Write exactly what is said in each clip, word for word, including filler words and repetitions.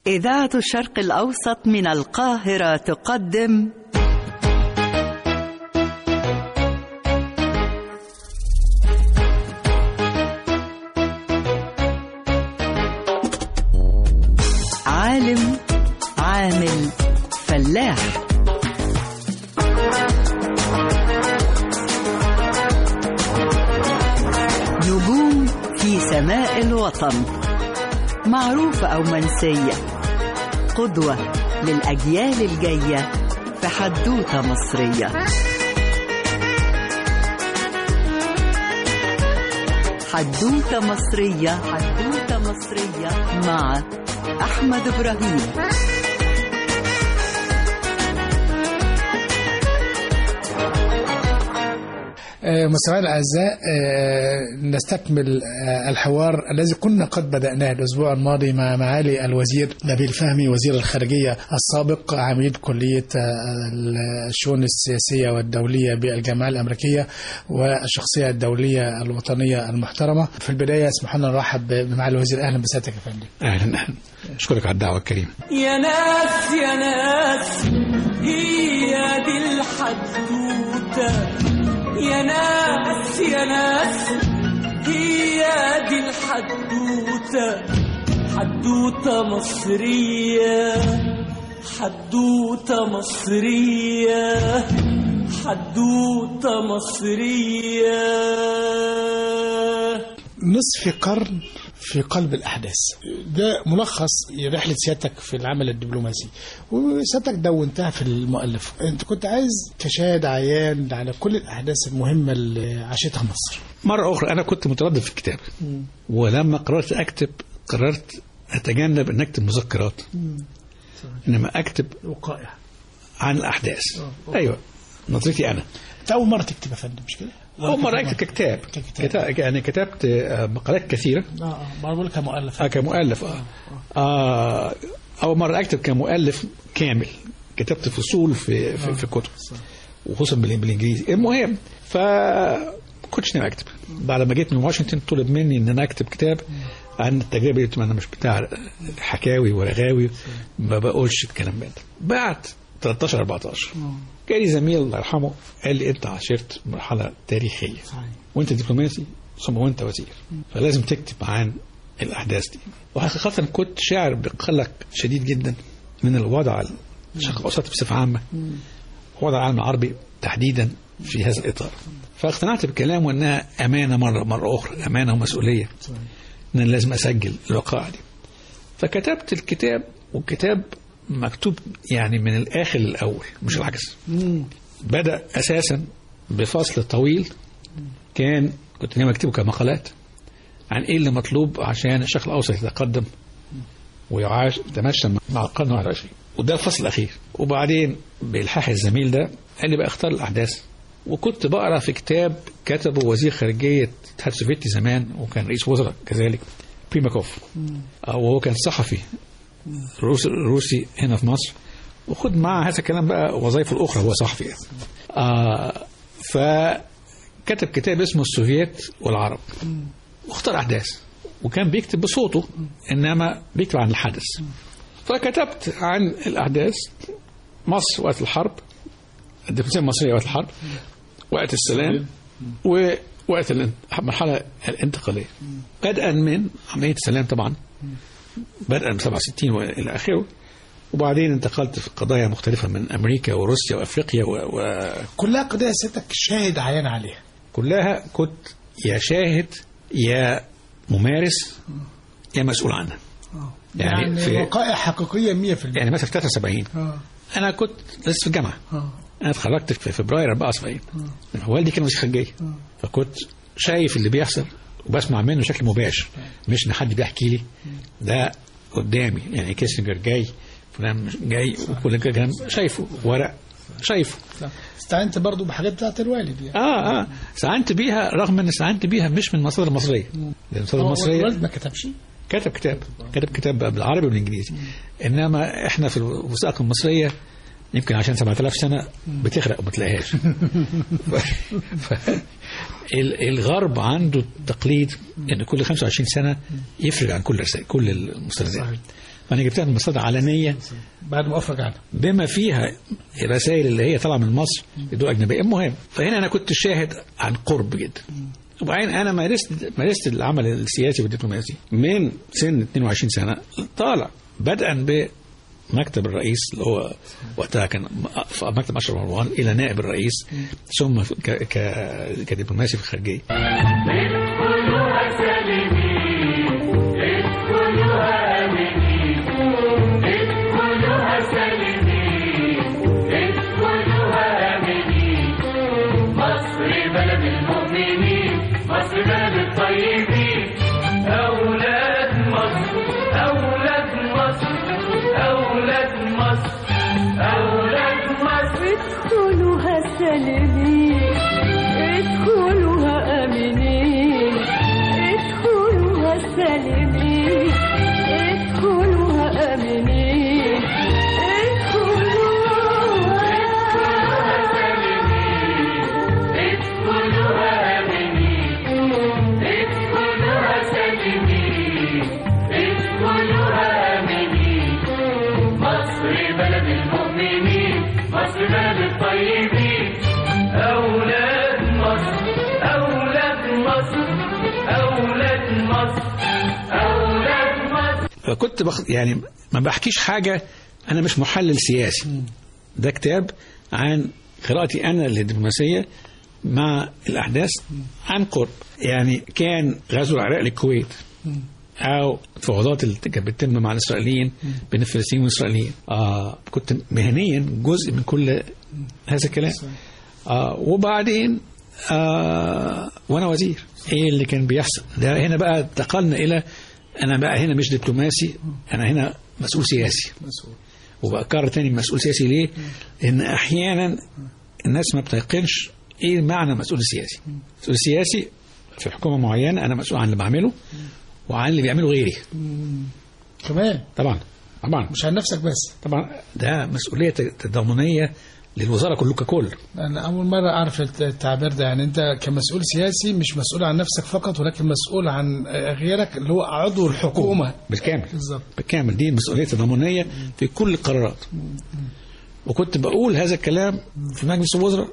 إذاعة الشرق الأوسط من القاهرة تقدم عالم عامل فلاح. نجوم في سماء الوطن، معروفة أو منسية، قدوة للأجيال الجاية في حدوتة مصرية. حدوتة مصرية، حدوتة مصرية مع أحمد إبراهيم. مستمعينا الأعزاء، نستكمل الحوار الذي كنا قد بدأناه الأسبوع الماضي مع معالي الوزير نبيل فهمي وزير الخارجية السابق عميد كلية الشؤون السياسية والدولية بالجامعة الأمريكية والشخصية الدولية الوطنية المحترمة. في البداية اسمحوا لنا نرحب بمعالي الوزير. أهلا بسيادتك يا فندم. أهلا أهلا، أشكرك على الدعوة الكريمة. يا ناس يا ناس، هي دي الحدوتة. يا ناس يا ناس، هي دي الحدوتة. حدوتة مصرية، حدوتة مصرية، حدوتة مصرية. نصف قرن في قلب الأحداث، ده ملخص رحلة سيادتك في العمل الدبلوماسي، وسيادتك دونتها في المؤلف. أنت كنت عايز تشاهد عيان على كل الأحداث المهمة اللي عاشتها مصر. مرة أخرى أنا كنت متردد في الكتاب، ولما قررت أكتب قررت أتجنب أن أكتب مذكرات، إنما أكتب وقائع عن الأحداث. أيوة، نظرتي أنا. أنت أول مرة تكتب يا فندم مش كده؟ أول مرة أكتب ككتاب. كتاب يعني كتبت مقالات كثيرة. اه اه بقول كمؤلف. اه كمؤلف اه. آه أول مرة أكتب كمؤلف كامل، كتبت فصول في في, في كتب وخصوصا بالإنجليزي. المهم ف كنتش ناوي أكتب. بعد ما جيت من واشنطن طلب مني إن أنا أكتب كتاب عن التجربة دي. أنا مش بتاع حكاوي ورغاوي، ما بقولش الكلام ده. بعد ثلاثة عشر أربعة عشر جالي زميل الله يرحمه قال لي انت عاشرت مرحله تاريخيه، وانت دبلوماسي ثم وانت وزير، فلازم تكتب عن الاحداث دي. وحقيقه كنت شاعر بقلق شديد جدا من الوضع الشرق الاوسط بصفه عامه، وضع العالم العربي تحديدا في هذا الاطار. فاقتنعت بكلامه انها امانه مره مره اخرى، امانه ومسؤوليه، ان أنا لازم اسجل الوقائع دي. فكتبت الكتاب، والكتاب مكتوب يعني من الآخر للأول مش العكس. بدأ أساسا بفصل طويل كان كنت ناوي أكتبه كمقالات عن إيه اللي مطلوب عشان الشرق الأوسط يتقدم ويعاش يتمشى مع القرن الواحد والعشرين، وده الفصل الأخير. وبعدين بإلحاح الزميل ده قال لي بقى اختار الأحداث. وكنت بقرأ في كتاب كتبه وزير خارجية الاتحاد السوفيتي زمان وكان رئيس وزراء كذلك، بريماكوف، وهو كان صحفي روسي, روسي هنا في مصر، وخد مع هذا الكلام بقى وظائفه الأخرى، هو صحفي. آه فكتب كتاب اسمه السوفييت والعرب، واختار أحداث، وكان بيكتب بصوته إنما بيكتب عن الحدث. فكتبت عن الأحداث، مصر وقت الحرب، الدبلوماسية المصرية وقت الحرب، وقت السلام، ووقت المرحلة الانتقالية، بدءا من عملية السلام طبعا، بدءا من سبعة وستين والى اخره، وبعدين انتقلت في قضايا مختلفه من امريكا وروسيا وافريقيا و... و... كلها قضايا ستك شاهد عيان عليها. كلها كنت يا شاهد يا ممارس يا مسؤول عنها. يعني, يعني في وقائع حقيقيه مية بالمية. يعني مثلا في ثلاثة وسبعين أوه. انا كنت لسه في الجامعه. أوه. انا اتخرجت في فبراير أربعة وسبعين. والدي كان وزير خارجيه، فكنت شايف اللي بيحصل وبسمع منه بشكل مباشر، مش ان حد بيحكي لي، ده قدامي. يعني كيسنجر جاي، فلان جاي، وكل كلام شايفه، ورق شايفه. استعنت برضو بحاجات بتاعت الوالد يعني. اه اه استعنت بيها، رغم ان استعنت بيها مش من المصادر المصريه. المصادر المصريه الوالد ما كتبش، كتب كتاب كتب كتاب بالعربي والانجليزي، انما احنا في الوثائق المصريه يمكن عشان سبعة آلاف سنه بتغرق وما تلاقيهاش. الغرب عنده تقليد ان كل خمسة وعشرين سنه يفرج عن كل رسائل كل المستندات. فانا جبتها من مصادر علنيه بعد ما افرج عنها بما فيها الرسائل اللي هي طالعه من مصر لدول اجنبيه. المهم فهنا انا كنت شاهد عن قرب جدا. وبعدين انا مارست مارست العمل السياسي والدبلوماسي من سن اثنين وعشرين سنه طالع، بدءا بمكتب الرئيس اللي هو وقتها كان مكتب اشرف مروان الى نائب الرئيس، ثم كدبلوماسي في الخارجيه. فكنت بخ... يعني ما بحكيش حاجة، أنا مش محلل سياسي، ده كتاب عن قراءتي أنا للدبلوماسية مع الأحداث عن قرب. يعني كان غزو العراق للكويت أو التفاوضات اللي كانت بتتم مع الإسرائيليين بين الفلسطينيين والإسرائيليين، آه كنت مهنيا جزء من كل هذا الكلام. آه وبعدين آه وأنا وزير إيه اللي كان بيحصل ده. هنا بقى انتقلنا إلى أنا بقى هنا مش دبلوماسي، أنا هنا مسؤول سياسي. وبأكرر تاني مسؤول سياسي ليه؟ لأن أحيانا الناس ما بتيقنش إيه معنى مسؤول سياسي. مسؤول سياسي في حكومة معينة أنا مسؤول عن اللي بعمله وعن اللي بيعمله غيري كمان. طبعا طبعا مش عن نفسك بس، طبعا ده مسؤولية تضامنية للوزارة كله ككل. أنا أول مرة أعرف التعبير ده. يعني أنت كمسؤول سياسي مش مسؤول عن نفسك فقط، ولكن مسؤول عن غيرك اللي هو عضو الحكومة بالكامل. بالظبط بالكامل، دي مسؤولية تضامنية في كل القرارات. وكنت بقول هذا الكلام في مجلس الوزراء،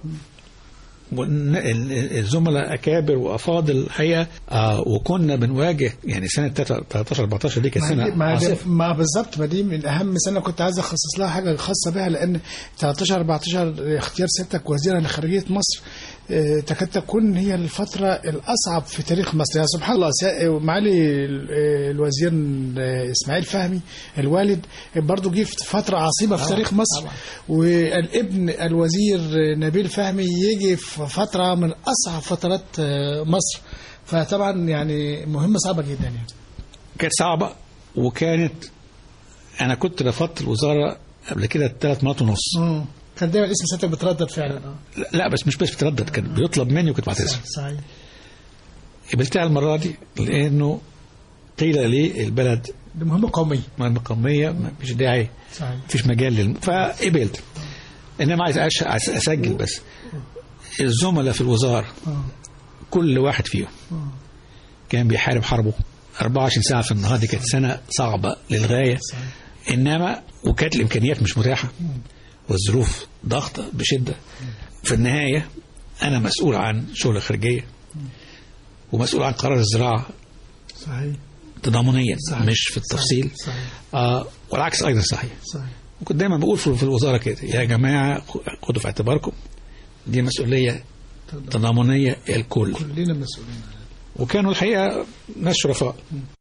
الزملاء أكابر وأفاضل الحقيقة. آه وكنا بنواجه يعني سنة ثلاثة عشر أربعة عشر دي كانت سنة عاصفة. ما بالظبط، ما دي من أهم سنة كنت عايز أخصص لها حاجة خاصة بها، لأن ثلاثة عشر أربعة عشر اختيار سيادتك وزيرا لخارجية مصر اه تكاد تكون هي الفترة الأصعب في تاريخ مصر. يعني سبحان الله معالي الوزير إسماعيل فهمي الوالد برضو جه في فترة عصيبة في تاريخ مصر، والابن الوزير نبيل فهمي يجي في فترة من أصعب فترات مصر. فطبعا يعني مهمة صعبة جدا. يعني كانت صعبة، وكانت أنا كنت رفضت الوزارة قبل كده ثلاث مرات ونص. امم كان دايما اسم سيادتك بتردد فعلا. اه لا بس مش بس بتردد، كان بيطلب مني وكنت بعتذر. صحيح. قبلتها المرة دي لأنه قيل لي البلد دي مهمة قومية. مهمة قومية، ما فيش داعي، صحيح، فيش مجال للم... فقبلت. إنما عايز أسجل بس الزملاء في الوزارة كل واحد فيهم كان بيحارب حربه أربعة وعشرين ساعة في النهار. دي كانت سنة صعبة للغاية، إنما وكانت الإمكانيات مش متاحة والظروف ضغطة بشدة. في النهاية أنا مسؤول عن شغل الخارجية ومسؤول عن قرار الزراعة. صحيح. تضامنيا مش في التفصيل. صحيح. آه والعكس أيضا صحيح. صحيح. وكنت دايما بقول في الوزارة كده، يا جماعة خدوا في اعتباركم دي مسؤولية تضامنية الكل، كلنا مسؤولين. وكانوا الحقيقة ناس شرفاء.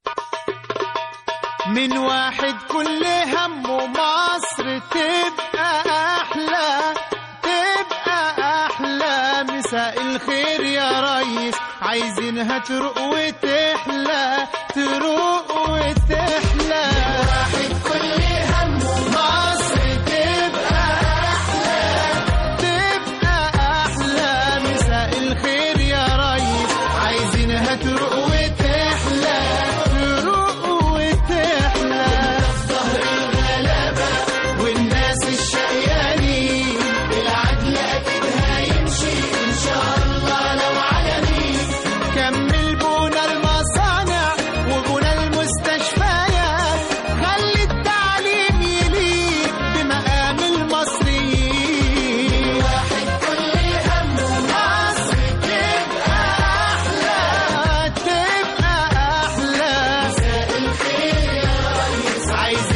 من واحد كل همه مصر تبقى أحلى، تبقى أحلى. مساء الخير يا ريس، عايزينها تروق وتحلى، تروق وتحلى. من واحد كل همه مصر تبقى أحلى، تبقى أحلى. مساء الخير يا ريس، عايزينها تروق وتحلى، تروق وتحلى. الظهر الغلابة والناس الشقيانين، بالعدل أكيد هيمشي إن شاء الله لو علني. كمل بونا المصانع وبونا المستشفيات،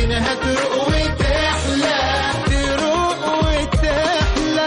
عايزينها تروق وتحلى تروق وتحلى.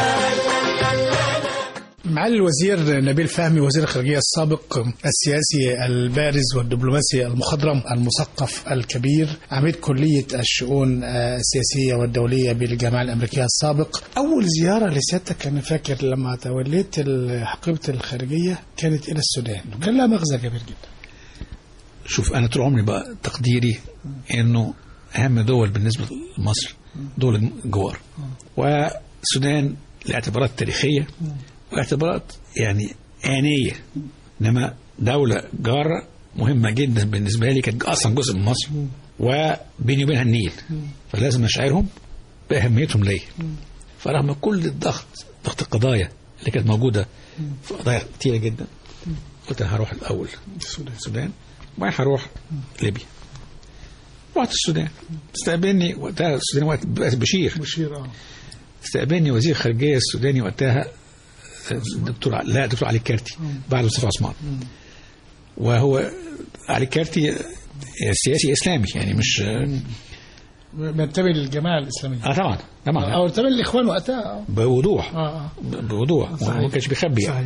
معالي الوزير نبيل فهمي وزير الخارجية السابق، السياسي البارز والدبلوماسي المخضرم المثقف الكبير، عميد كلية الشؤون السياسية والدولية بالجامعة الأمريكية السابق، أول زيارة لسيادتك أنا فاكر لما توليت حقيبة الخارجية كانت إلى السودان، وكان لها مغزى كبير جدا. شوف أنا طول عمري بقى تقديري إنه أهم دول بالنسبة لمصر دول الجوار، والسودان لاعتبارات تاريخية واعتبارات يعني آنية، إنما دولة جارة مهمة جدا بالنسبة لي، كانت أصلا جزء من مصر وبيني وبينها النيل، فلازم أشعرهم بأهميتهم لي. فرغم كل الضغط ضغط القضايا اللي كانت موجودة في قضايا كتيرة جدا، قلت هروح الأول السودان وبعدين هروح ليبيا. رحت السودان، استقبلني وقتها السودان وقت بشير بشير استقبلني وزير الخارجية السوداني وقتها دكتور لا دكتور علي كارتي بعد مصطفى عثمان، وهو علي كارتي سياسي إسلامي يعني مش بينتمي للجماعة الإسلامية. اه طبعا طبعا أو انتمي للإخوان وقتها بوضوح اه بوضوح وما كانش بيخبي يعني.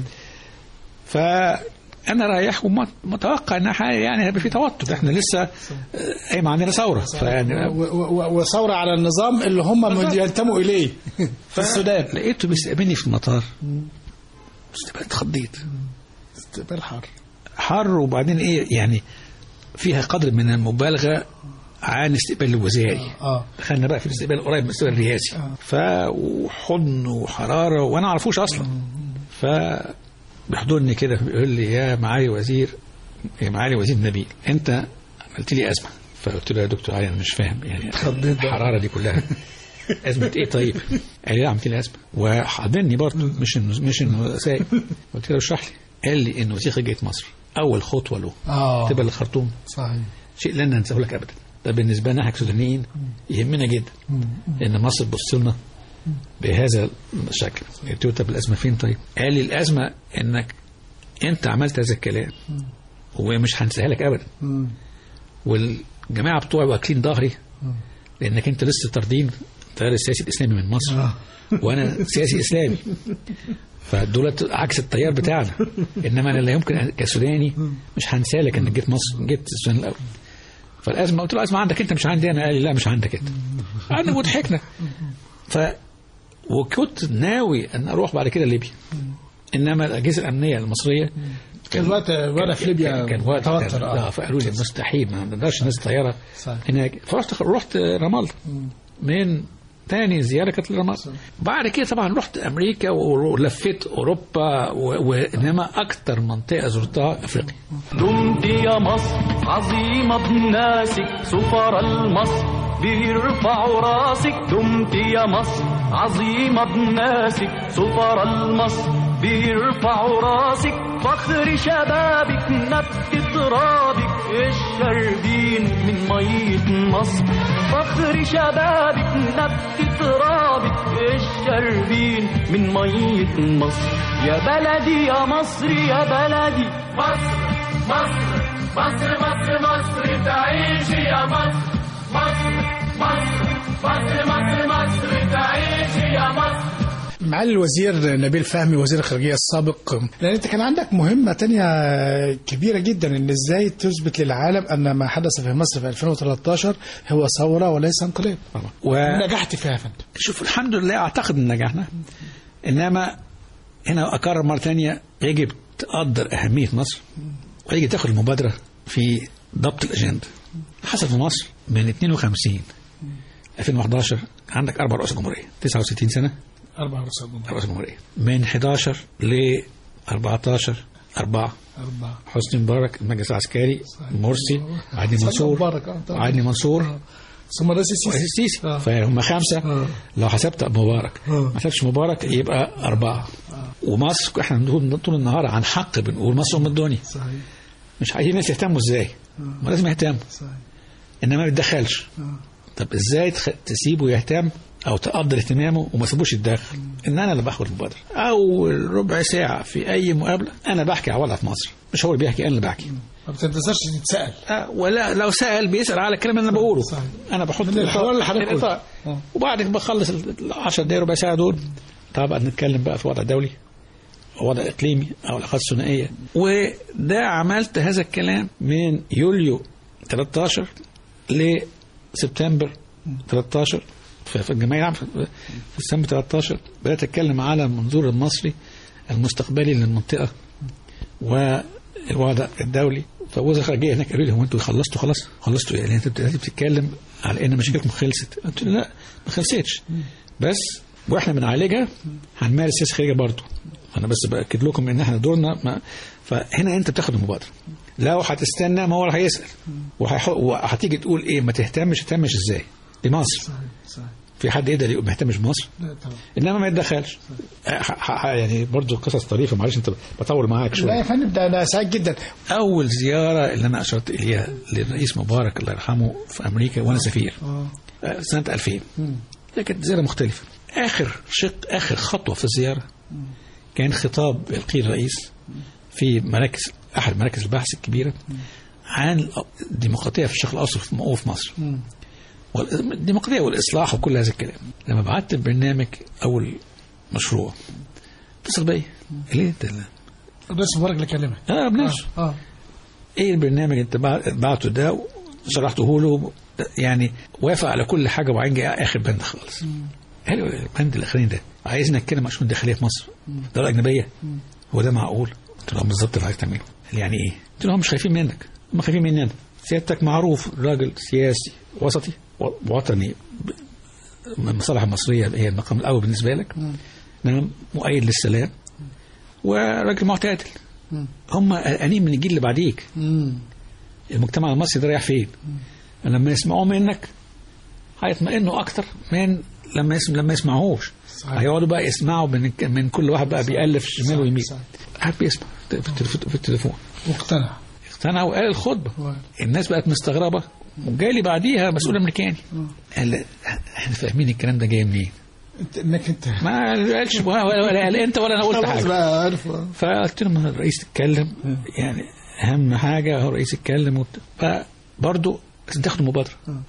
فأنا رايح ومتوقع إن يعني هيبقى في توتر، إحنا لسه أي ما عندنا ثورة يعني وثورة على النظام اللي هم ينتموا إليه في السودان. لقيته بيستقبلني في المطار، استقبال اتخضيت، استقبال حر حر وبعدين إيه يعني فيها قدر من المبالغة عن استقبال الوزاري. اه دخلنا بقى في الاستقبال قريب من الاستقبال الرئاسي، فحضن وحرارة وأنا أعرفوش أصلا. ف بيحضرني كده بيقول لي يا معالي وزير يا معالي وزير نبيل انت عملت لي ازمه. فقلت له يا دكتور علي انا مش فاهم يعني الحراره دي كلها ازمه ايه؟ طيب قال لي عملت لي ازمه وحضني برضه مش انه مش انه سايب. قلت له اشرح لي. قال لي انه وزير خارجيه مصر اول خطوه له اه تبقى الخرطوم. صحيح، شيء لن ننساه لك ابدا. ده بالنسبه لنا احنا كسودانيين يهمنا جدا ان مصر تبص لنا بهذا الشكل. قلت له طب الازمه فين؟ طيب قال لي الازمه انك انت عملت هذا الكلام ومش هنساها لك ابدا، والجماعه بتوعي واكلين ظهري لانك انت لسه طاردين التيار السياسي الاسلامي من مصر وانا سياسي اسلامي، فدولت عكس التيار بتاعنا. انما انا لا يمكن كسوداني مش هنسى لك انك جيت مصر جيت السودان الاول. فالازمه قلت له الازمه عندك انت مش عندي انا. قال لي لا مش عندك انت. قعدنا وضحكنا. ف وكنت ناوي ان اروح بعد كده ليبيا، انما الاجهزه الامنيه المصريه كان وقت وانا في ليبيا كان وقت توتر اه فقالوا لي مستحيل ما نقدرش ننزل طياره هناك. فرحت رحت رام الله من تاني زياره كانت لرام. بعد كده طبعا رحت امريكا ولفيت اوروبا و... وانما اكثر منطقه زرتها افريقيا. دمت يا مصر عظيمه بناسك سفر المصر بيرفعوا راسك. دمت يا مصر عظيمة بناسك سفر المصر بيرفعوا راسك. فخر شبابك نبت ترابك الشربين من مية مصر. فخر شبابك نبت ترابك الشربين من مية مصر. يا بلدي يا مصر يا بلدي مصر مصر مصر مصر مصر تعيش يا مصر. مصر مصر مصر مصر مصر تعيش يا مصر. معالي الوزير نبيل فهمي وزير الخارجية السابق، لأن أنت كان عندك مهمة تانية كبيرة جدا، إن إزاي تثبت للعالم أن ما حدث في مصر في ألفين وثلاثة عشر هو ثورة وليس انقلاب. ونجحت فيها فندم. شوف الحمد لله أعتقد أن نجحنا، إنما هنا أكرر مرة تانية يجب تقدر أهمية مصر ويجب تأخذ المبادرة في ضبط الأجندة. حصل في مصر من اثنين وخمسين ألفين وأحد عشر عندك أربع رؤساء جمهورية تسعة وستين سنة. أربع رؤساء جمهورية. رؤساء جمهورية من أحد عشر ل أربعة عشر أربعة. أربعة. حسني مبارك المجلس العسكري مرسي عدلي منصور عدلي منصور ثم الرئيس السيسي. السيسي فهم خمسة. آه. لو حسبت مبارك آه. ما حسبتش مبارك يبقى أربعة. آه. ومصر احنا بنقول طول النهار عن حق بنقول مصر أم الدنيا. صحيح. مش عايزين الناس يهتموا ازاي؟ آه. ما لازم يهتموا. صحيح. انما ما بيتدخلش. آه. طب ازاي تخ... تسيبه يهتم او تقدر اهتمامه وما تسيبوش يتدخل؟ ان انا اللي باخد المبادره اول ربع ساعه في اي مقابله انا بحكي على وضع في مصر، مش هو اللي بيحكي، انا اللي بحكي. ما بتنتظرش تتسأل. آه ولا لو سأل بيسأل على الكلام اللي انا بقوله. صحيح. انا بحط الحوار اللي حضرتك قلته، وبعد ما بخلص ال عشر دقايق ربع ساعه دول طبعا نتكلم بقى في وضع دولي او وضع اقليمي او العلاقات الثنائيه. وده عملت هذا الكلام من يوليو ثلاثة عشر لسبتمبر ثلاثة عشر في الجمعيه العامه في سنه ثلاثة عشر. بدات اتكلم على المنظور المصري المستقبلي للمنطقه والوضع الدولي. فوزير الخارجيه هناك قالوا لي هو انتوا خلصتوا خلاص خلصتوا يعني انت بتتكلم على ان مشاكلكم خلصت؟ قلت له لا ما خلصتش، بس واحنا بنعالجها هنمارس سياسه خارجيه برضه. انا بس باكد لكم ان احنا دورنا ما. فهنا انت بتاخد المبادره. لو هتستنى ما هو هيسال وهتيجي تقول ايه ما تهتمش تهتمش ازاي بمصر؟ صحيح صحيح. في حد يقدر يبقى ما يهتمش بمصر؟ لا طبعا. انما ما يتدخلش. يعني برضه قصص طريفه، معلش انت بطول معاك شويه. لا يا فندم ده انا سعيد جدا. اول زياره اللي انا اشرت اليها للرئيس مبارك الله يرحمه في امريكا وانا سفير آه. سنه ألفين. كانت زياره مختلفه. اخر شق اخر خطوه في الزياره كان خطاب يلقيه الرئيس في مراكز احد مراكز البحث الكبيره عن الديمقراطيه في الشرق الاوسط وفي مصر. والديمقراطيه والاصلاح وكل هذا الكلام. لما بعت البرنامج اول مشروع اتصل بيا ليه انت الرئيس مبارك اللي كلمك؟ اه بنفسه. اه, آه. ايه البرنامج انت بعته ده؟ شرحته له يعني وافق على كل حاجه وبعدين جاء اخر بند خالص. قال له البند الاخراني ده عايزنا نتكلم عن شؤون الداخليه في مصر دوله اجنبيه. هو ده معقول؟ قلت له بالظبط اللي عايز تعمله. يعني ايه؟ قلت له هم مش خايفين منك، هم خايفين مننا. سيادتك معروف راجل سياسي وسطي وطني، المصالح المصريه هي المقام الاول بالنسبه لك، نعم مؤيد للسلام وراجل معتدل. هم قلقانين من الجيل اللي بعديك. المجتمع المصري ده رايح فين؟ لما يسمعوا منك هيطمئنوا اكتر من لما يسمع لما يسمعوش. هيقعدوا بقى يسمعوا من من كل واحد بقى بيألف شمال ويمين. حد بيسمع في التليفون واقتنع اقتنع وقال الخطبه. الناس بقت مستغربه وجالي بعديها مسؤول امريكاني قال احنا فاهمين الكلام ده جاي منين؟ انك انت ما قالش ولا انت ولا انا قلت حاجه. فقلت له الرئيس اتكلم، يعني اهم حاجه هو الرئيس اتكلم. فبرضه لازم تاخد مبادره.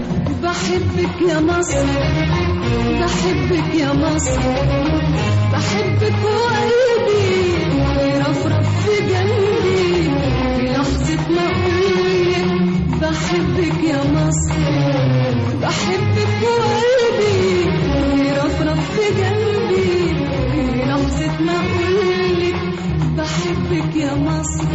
بحبك يا مصر، بحبك يا مصر، بحبك وقلبي يرفرف في جنبي في لحظة ما أقولك بحبك يا مصر، بحبك وقلبي يرفرف في جنبي في لحظة ما أقولك بحبك يا مصر،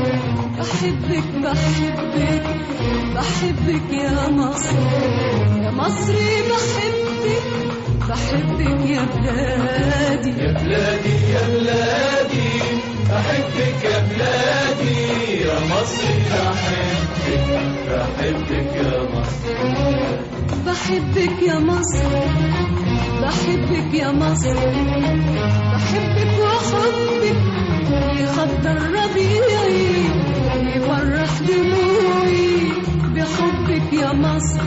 بحبك بحبك بحبك يا مصر، يا مصري بحبك بحبك يا بلادي يا بلادي يا بلادي بحبك يا بلادي يا مصري بحبك بحبك يا مصر، بحبك يا مصر، بحبك يا مصر، بحبك وحبك يخضر ربيعي يفرح دموعي بحبك يا مصر،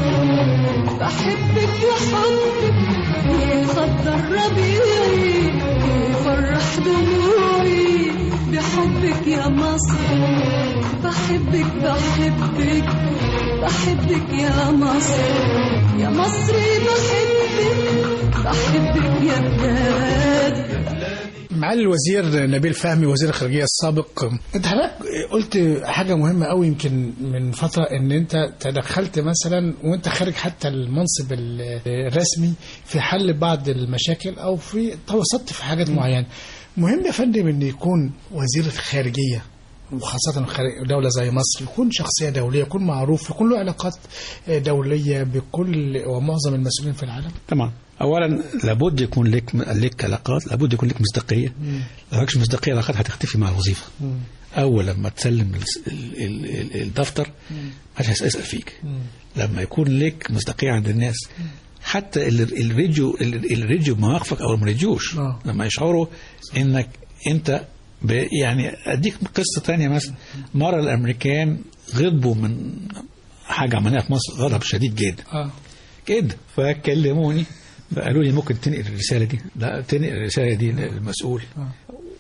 بحبك وحبك يخضر ربيعي يفرح دموعي بحبك يا مصر، بحبك بحبك بحبك يا مصر، يا مصري بحبك بحبك يا بلادي. معالي الوزير نبيل فهمي وزير الخارجيه السابق، انت حضرتك قلت حاجه مهمه قوي يمكن من فتره ان انت تدخلت مثلا وانت خارج حتى المنصب الرسمي في حل بعض المشاكل او في توسطت في حاجات معينه. مهم يا فندم ان يكون وزير الخارجيه وخاصة دولة زي مصر يكون شخصية دولية، يكون معروف، يكون له علاقات دولية بكل ومعظم المسؤولين في العالم. تمام. أولا لابد يكون لك لك علاقات، لابد يكون لك مصداقية. لو لكش مصداقية العلاقات هتختفي مع الوظيفة. مم. أول لما تسلم الدفتر مش هيسأل فيك. مم. لما يكون لك مصداقية عند الناس حتى الريجو الريجو مواقفك أو المريجوش لما يشعروا إنك أنت يعني أديك قصة تانية مثلا. مرة الأمريكان غضبوا من حاجة عملناها في مصر غضب شديد جدا آه. جدا، فكلموني فقالوا لي ممكن تنقل الرسالة دي؟ لا تنقل الرسالة دي للمسؤول آه.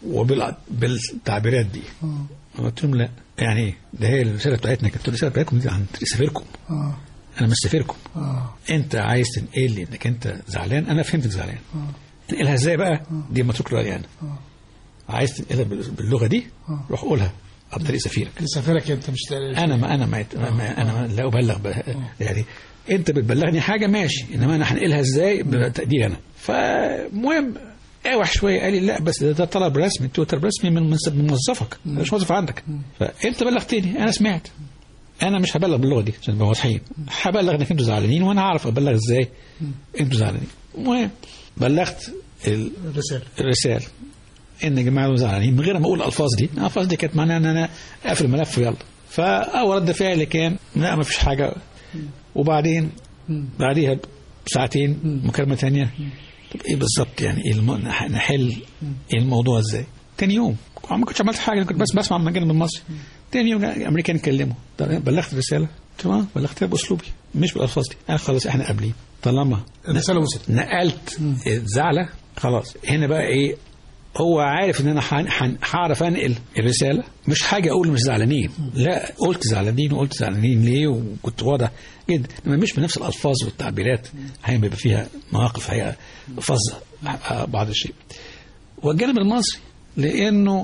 وبالتعبيرات دي. قلت لهم لا، يعني ايه ده؟ هي الرساله بتاعتنا كانت الرساله بتاعتكم دي عن سفيركم. اه انا مش سفيركم. اه انت عايز تنقل لي انك انت زعلان، انا فهمتك زعلان. اه تنقلها ازاي بقى؟ دي متروك لي انا. اه عايز تنقلها باللغه دي، روح قولها عن طريق سفيرك. سفيرك انت مش انا ما انا ما انا لا ابلغ يعني انت بتبلغني حاجه ماشي، انما انا هنقلها ازاي بتقديري انا. فالمهم اوح شويه قال لي لا بس ده طلب رسمي، طلب رسمي من من موظفك، مش موظف عندك. فانت بلغتني، انا سمعت، انا مش هبلغ باللغه دي عشان نبقى واضحين، هبلغ انك انتوا زعلانين وانا هعرف ابلغ ازاي انتوا زعلانين. المهم بلغت الرساله الرساله ان يا جماعه زعلانين من غير ما اقول الالفاظ دي. الالفاظ دي كانت معناها ان انا اقفل الملف ويلا. فاول رد فعل كان لا ما فيش حاجه. وبعدين بعديها بساعتين مكالمه ثانيه، طب ايه بالظبط يعني إيه الم... نحل إيه الموضوع ازاي؟ تاني يوم ما كنتش عملت حاجه، كنت بس بسمع من الجانب المصري. تاني يوم الامريكان كلموا، بلغت الرساله؟ تمام، بلغتها باسلوبي مش بالالفاص دي. انا خلاص احنا قابلين، طالما الرساله وصلت نقلت الزعله خلاص. هنا بقى ايه؟ هو عارف ان انا هعرف انقل الرساله، مش حاجه اقول مش زعلانين، لا قلت زعلانين وقلت زعلانين ليه، وكنت واضح جدا، انما مش بنفس الالفاظ والتعبيرات، هيبقى فيها مواقف هي فظه بعض الشيء. والجانب المصري لانه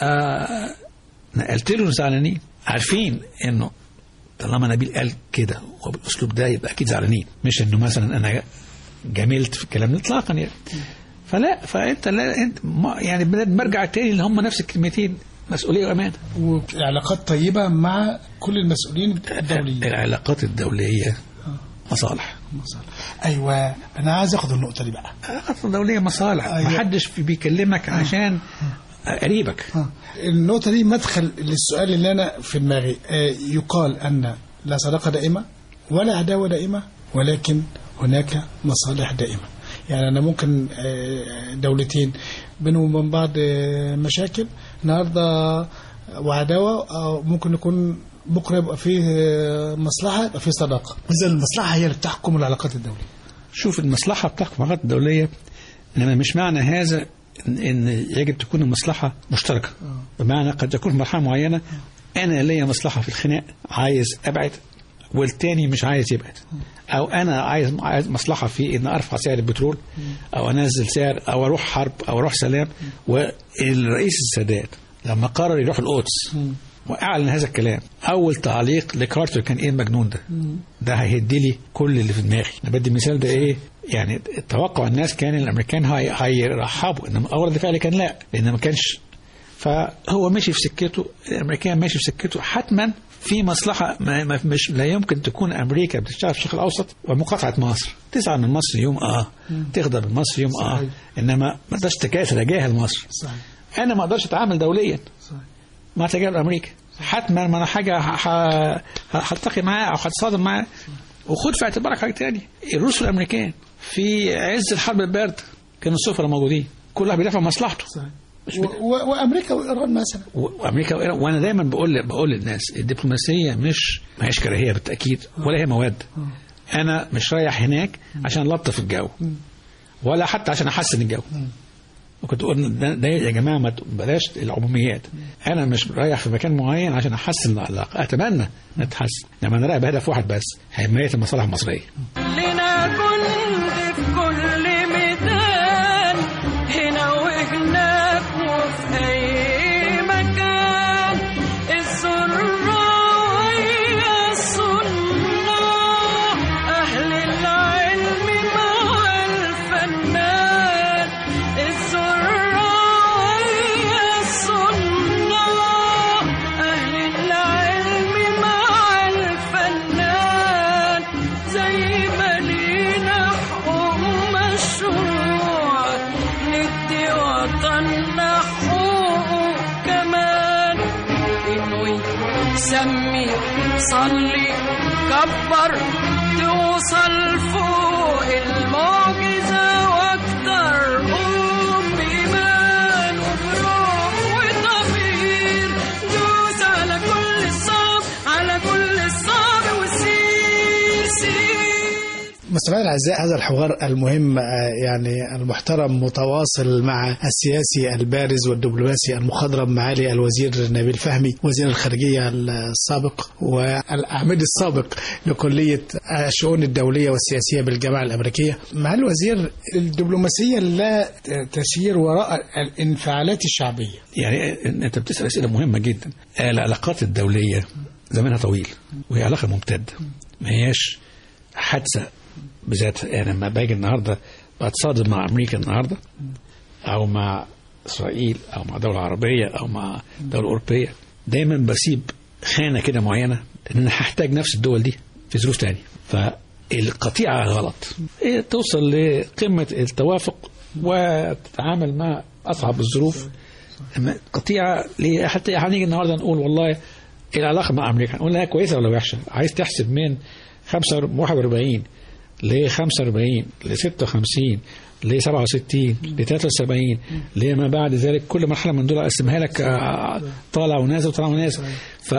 آه نقلت له زعلانين، عارفين انه طالما نبيل قال كده وبالاسلوب ده يبقى اكيد زعلانين، مش انه مثلا انا جملت في الكلام اطلاقا يعني. فلا فانت لا انت يعني بنرجع تاني اللي هم نفس الكلمتين، مسؤوليه وامانه. وعلاقات طيبه مع كل المسؤولين الدوليين. العلاقات الدوليه مصالح. مصالح. ايوه انا عايز اخد النقطه دي بقى. العلاقات الدوليه مصالح. أيوة. محدش بيكلمك عشان قريبك. النقطه دي مدخل للسؤال اللي انا في دماغي. يقال ان لا صداقه دائمه ولا عداوه دائمه، ولكن هناك مصالح دائمه. يعني أنا ممكن دولتين بينهم وبين بعض مشاكل النهارده وعداوة، أو ممكن يكون بكرة يبقى فيه مصلحة، يبقى فيه صداقة. إذا المصلحة هي اللي بتحكم العلاقات الدولية. شوف المصلحة بتحكم العلاقات الدولية، إنما مش معنى هذا إن يجب تكون المصلحة مشتركة. بمعنى قد تكون في مرحلة معينة أنا ليا مصلحة في الخناق عايز أبعد، والتاني مش عايز يبعد، او انا عايز عايز مصلحه في ان ارفع سعر البترول او انزل سعر او اروح حرب او اروح سلام. والرئيس السادات لما قرر يروح القدس واعلن هذا الكلام، اول تعليق لكارتر كان ايه المجنون ده؟ ده هيهدي لي كل اللي في دماغي. انا بدي مثال ده ايه يعني، توقع الناس كان الامريكان هي هيرحبوا، انما اول رد فعل كان لا، لان ما كانش. فهو ماشي في سكته، الامريكان ماشي في سكته، حتما في مصلحة ما مش لا يمكن تكون أمريكا بتشتغل في الشرق الأوسط ومقاطعة مصر. تزعل من مصر يوم آه تغضب من مصر يوم آه إنما ما تقدرش تتجاهل مصر. صحيح. أنا ما أقدرش أتعامل دوليا صحيح مع تجاهل أمريكا، حتما ما أنا حاجة هلتقي معاه أو هتصادم معاه. وخد في اعتبارك حاجة تاني، الروس والأمريكان في عز الحرب الباردة كانوا السفراء موجودين، كل واحد بيدافع عن مصلحته. صحيح. و... وامريكا وايران مثلا. وامريكا وايران. وانا دايما بقول بقول للناس الدبلوماسيه مش ما هيش كراهيه بالتاكيد، ولا هي مواد. انا مش رايح هناك عشان لطف الجو، ولا حتى عشان احسن الجو. وكنت اقول ده يا جماعه ما بلاش العموميات. انا مش رايح في مكان معين عشان احسن العلاقه، اتمنى ان تتحسن، انما انا رايح بهدف واحد بس، حمايه المصالح المصريه. لنا جند في كل ميدان، هنا وهناك وفي أي مكان، الزراعية الصناع، أهل العلم مع الفنان، الزراعية الصناع، أهل العلم مع الفنان، زي ما لينا حقوق مشروع ندي وطننا حقوقه كمان. انوي سمي صلي كبر توصل فوق المعجزة واكتر، قوم بإيمان وبروح وضمير، دوس على كل الصعب على كل الصعب وسير سير. مستمعينا الاعزاء، هذا الحوار المهم يعني المحترم متواصل مع السياسي البارز والدبلوماسي المخضرم معالي الوزير نبيل فهمي وزير الخارجيه السابق والعميد السابق لكليه الشؤون الدوليه والسياسيه بالجامعه الامريكيه. معالي الوزير، الدبلوماسيه لا تسير وراء الانفعالات الشعبيه. يعني انت بتسال اسئله مهمه جدا. العلاقات الدوليه زمانها طويل وهي علاقه ممتده، ما هياش حادثه بذاتها. يعني لما باجي النهارده بتصادم مع امريكا النهارده او مع اسرائيل او مع دوله عربيه او مع دوله اوروبيه، دايما بسيب خانه كده معينه ان انا هحتاج نفس الدول دي في ظروف تانية. فالقطيعه غلط، هي توصل لقمه التوافق وتتعامل مع اصعب الظروف. قطيعه ليه؟ حتى هنيجي النهارده نقول والله العلاقه مع امريكا، نقول لها كويسه ولا وحشه؟ عايز تحسب من خمسة واحد وأربعين ل خمسة وأربعين ل ستة وخمسين ل سبعة وستين ل ثلاثة وسبعين لما بعد ذلك، كل مرحله من دول اقسمها لك طالع ونازل وطالع ونازل. ف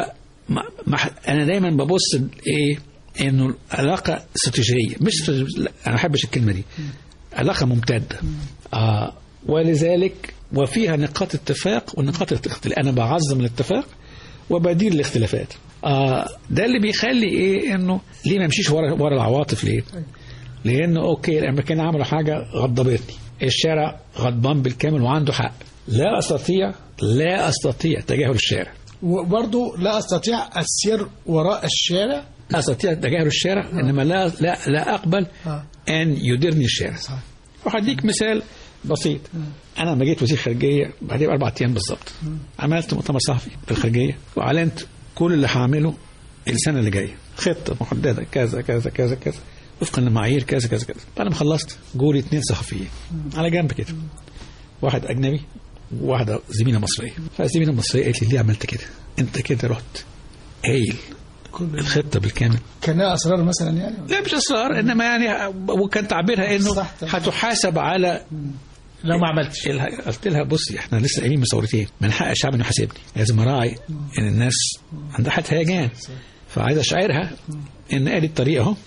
انا دايما ببص ايه انه العلاقه استراتيجيه، مش لا انا ما بحبش الكلمه دي، علاقه ممتده. آه ولذلك وفيها نقاط اتفاق ونقاط اختلاف. انا بعظم الاتفاق وبدير الاختلافات. آه ده اللي بيخلي ايه انه ليه ما يمشيش ورا ورا العواطف. ليه؟ لانه اوكي الامريكان عملوا حاجه غضبتني، الشارع غضبان بالكامل وعنده حق، لا استطيع لا استطيع تجاهل الشارع، وبرضه لا استطيع السير وراء الشارع، لا استطيع تجاهل الشارع. آه. انما لا لا لا اقبل آه. ان يديرني الشارع. وهديك مثال بسيط. آه. انا لما جيت وزير خارجيه بعدين باربع ايام بالظبط عملت مؤتمر صحفي في الخارجيه واعلنت كل اللي هعمله السنه اللي جايه، خطه محدده كذا كذا كذا كذا وفقا لمعايير كذا كذا كذا. بعد ما خلصت جولي اثنين صحفيين على جنب كده، واحد اجنبي وواحده زميله مصريه. فالزميله المصريه قالت لي ليه عملت كده؟ انت كده رحت قايل الخطه بالكامل. كانها اسرار مثلا يعني؟ لا مش اسرار، انما يعني وكان تعبيرها انه هتحاسب على لو ما عملتش. قلت لها بصي احنا لسه قايلين من ثورتين، من حق الشعب انه يحاسبني، لازم اراعي ان الناس عندها حاله هيجان، فعايز اشعرها ان ادي الطريقه اهو